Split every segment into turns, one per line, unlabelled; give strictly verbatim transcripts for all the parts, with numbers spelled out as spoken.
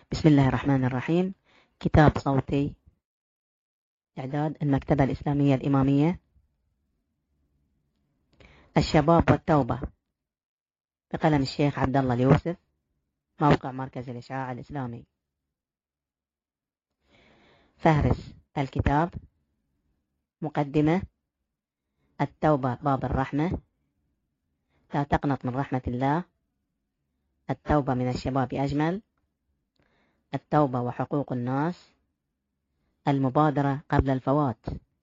بسم الله الرحمن الرحيم. كتاب صوتي، إعداد المكتبة الإسلامية الإمامية، الشباب والتوبة، بقلم الشيخ عبد الله اليوسف، موقع مركز الإشعاع الإسلامي. فهرس الكتاب. مقدمة: التوبة باب الرحمة، لا تقنط من رحمة الله، التوبة من الشباب أجمل، التوبة وحقوق الناس، المبادرة قبل الفوات.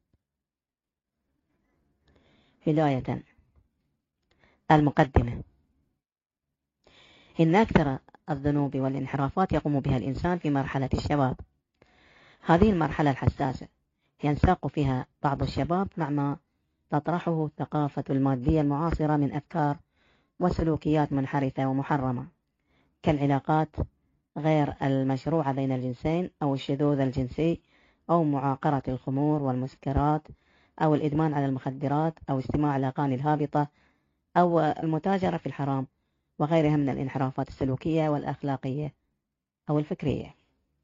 بداية، المقدمة. إن أكثر الذنوب والانحرافات يقوم بها الإنسان في مرحلة الشباب. هذه المرحلة الحساسة ينساق فيها بعض الشباب مع ما تطرحه الثقافة المادية المعاصرة من أفكار وسلوكيات منحرفة ومحرمة، كالعلاقات غير المشروعة بين الجنسين، أو الشذوذ الجنسي، أو معاقرة الخمور والمسكرات، أو الإدمان على المخدرات، أو استماع الأغاني الهابطة، أو المتاجرة في الحرام، وغيرها من الانحرافات السلوكية والأخلاقية أو الفكرية.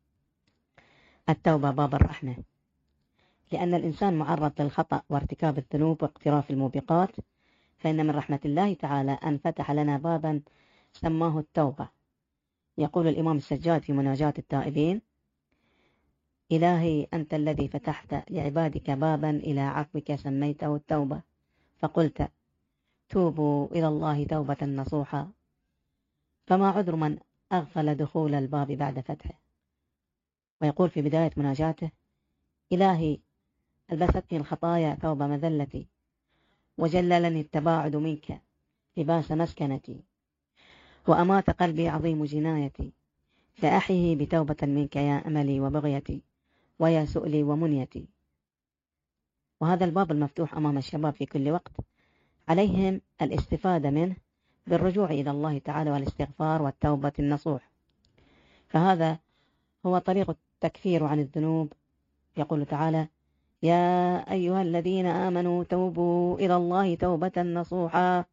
التوبة باب الرحمة، لأن الإنسان معرض للخطأ وارتكاب الذنوب واقتراف الموبقات، فإن من رحمة الله تعالى أن فتح لنا بابا سماه التوبة. يقول الإمام السجاد في مناجاة التائبين: إلهي أنت الذي فتحت لعبادك بابا إلى عفوك سميته التوبة، فقلت توبوا إلى الله توبة نصوحا، فما عذر من أغفل دخول الباب بعد فتحه. ويقول في بداية مناجاته: إلهي ألبستني الخطايا ثوب مذلتي، وجللني التباعد منك لباس مسكنتي، وأمات قلبي عظيم جنايتي، فأحيه بتوبة منك يا أملي وبغيتي، ويا سؤلي ومنيتي. وهذا الباب المفتوح أمام الشباب في كل وقت، عليهم الاستفادة منه بالرجوع إلى الله تعالى والاستغفار والتوبة النصوح، فهذا هو طريق التكفير عن الذنوب. يقول تعالى: يا أيها الذين آمنوا توبوا إلى الله توبة نصوحا.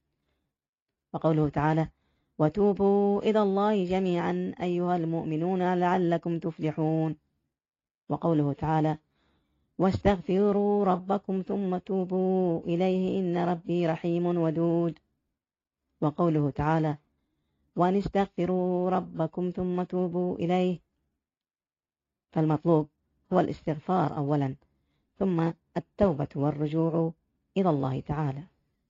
وقوله تعالى: وتوبوا إلى الله جميعا أيها المؤمنون لعلكم تفلحون. وقوله تعالى: واستغفروا ربكم ثم توبوا إليه إن ربي رحيم ودود. وقوله تعالى: وأن استغفروا ربكم ثم توبوا إليه. فالمطلوب هو الاستغفار أولا، ثم التوبة والرجوع إلى الله تعالى.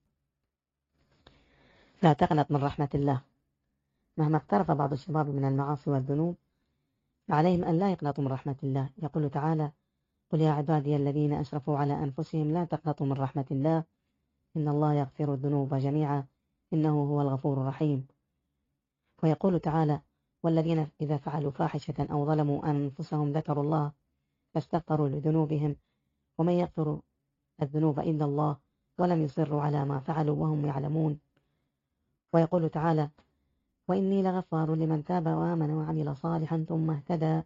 لا تقنط من رحمة الله. مهما اقترف بعض الشباب من المعاصي والذنوب، فعليهم أن لا يقنطوا من رحمة الله. يقول تعالى: قل يا عبادي الذين أسرفوا على أنفسهم لا تقنطوا من رحمة الله إن الله يغفر الذنوب جميعا إنه هو الغفور الرحيم. ويقول تعالى: والذين إذا فعلوا فاحشة أو ظلموا أنفسهم ذكروا الله فاستغفروا لذنوبهم ومن يغفر الذنوب إلا الله ولم يصروا على ما فعلوا وهم يعلمون. ويقول تعالى: وإني لغفار لمن تاب وآمن وعمل صالحا ثم اهتدى.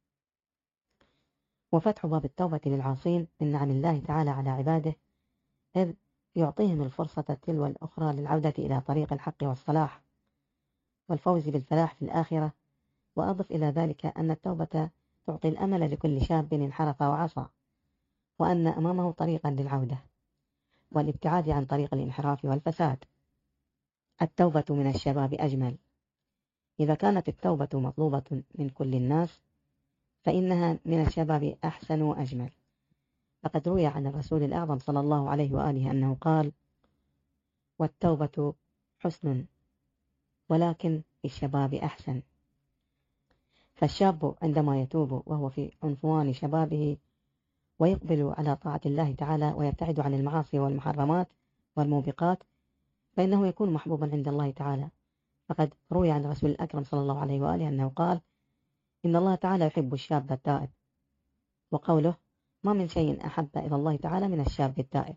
وفتح باب التوبة للعاصين من نعم الله تعالى على عباده، إذ يعطيهم الفرصة تلو الأخرى للعودة إلى طريق الحق والصلاح والفوز بالفلاح في الآخرة. وأضف إلى ذلك أن التوبة تعطي الأمل لكل شاب انحرف وعصى، وأن أمامه طريقا للعودة والابتعاد عن طريق الانحراف والفساد. التوبة من الشباب أجمل. إذا كانت التوبة مطلوبة من كل الناس، فإنها من الشباب أحسن وأجمل. فقد روي عن الرسول الأعظم صلى الله عليه وآله أنه قال: والتوبة حسن ولكن في الشباب أحسن. فالشاب عندما يتوب وهو في عنفوان شبابه ويقبل على طاعة الله تعالى ويبتعد عن المعاصي والمحرمات والموبقات، فإنه يكون محبوبا عند الله تعالى. فقد روي عن الرسول الأكرم صلى الله عليه وآله أنه قال: إن الله تعالى يحب الشاب التائب. وقوله: ما من شيء أحب إلى الله تعالى من الشاب التائب.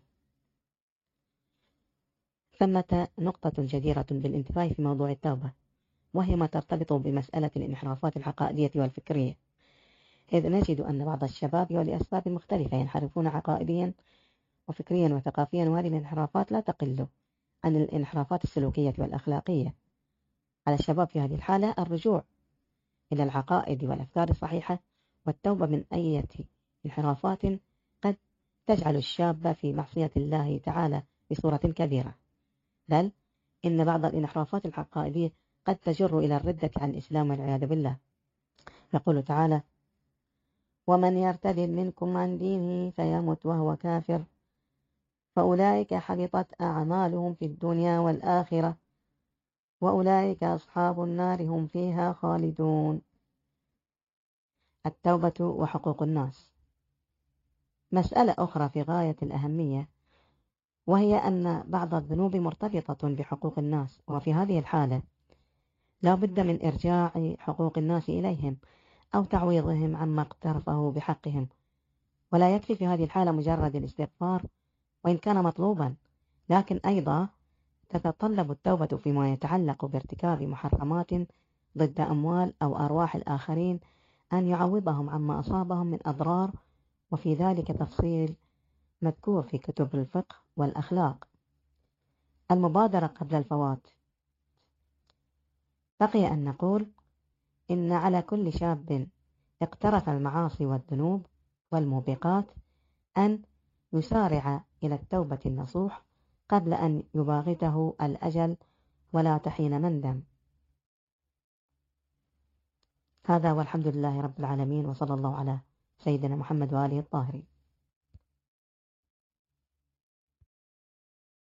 ثمة نقطة جديرة بالانتباه في موضوع التوبة، وهي ما ترتبط بمسألة الانحرافات العقائدية والفكرية، إذ نجد أن بعض الشباب ولأسباب مختلفة ينحرفون عقائديا وفكريا وثقافيا، وهذه الانحرافات لا تقل عن الانحرافات السلوكية والأخلاقية. على الشباب في هذه الحالة الرجوع إلى العقائد والأفكار الصحيحة، والتوبة من أي انحرافات قد تجعل الشاب في معصية الله تعالى بصورة كبيرة، بل إن بعض الانحرافات العقائدية قد تجر إلى الردة عن الإسلام والعياذ بالله. يقول تعالى: ومن يرتد منكم عن دينه فيمت وهو كافر فأولئك حبطت أعمالهم في الدنيا والآخرة وأولئك أصحاب النار هم فيها خالدون. التوبة وحقوق الناس. مسألة أخرى في غاية الأهمية، وهي أن بعض الذنوب مرتبطة بحقوق الناس، وفي هذه الحالة لا بد من إرجاع حقوق الناس إليهم أو تعويضهم عما اقترفه بحقهم، ولا يكفي في هذه الحالة مجرد الاستغفار وإن كان مطلوبا، لكن أيضا تتطلب التوبة فيما يتعلق بارتكاب محرمات ضد أموال أو أرواح الآخرين أن يعوضهم عما أصابهم من أضرار، وفي ذلك تفصيل مذكور في كتب الفقه والأخلاق. المبادرة قبل الفوات. بقي أن نقول إن على كل شاب اقترف المعاصي والذنوب والموبقات أن يسارع إلى التوبة النصوح قبل أن يباغته الأجل ولا تحين مندم. هذا والحمد لله رب العالمين، وصلى الله على سيدنا محمد وآله الطاهرين.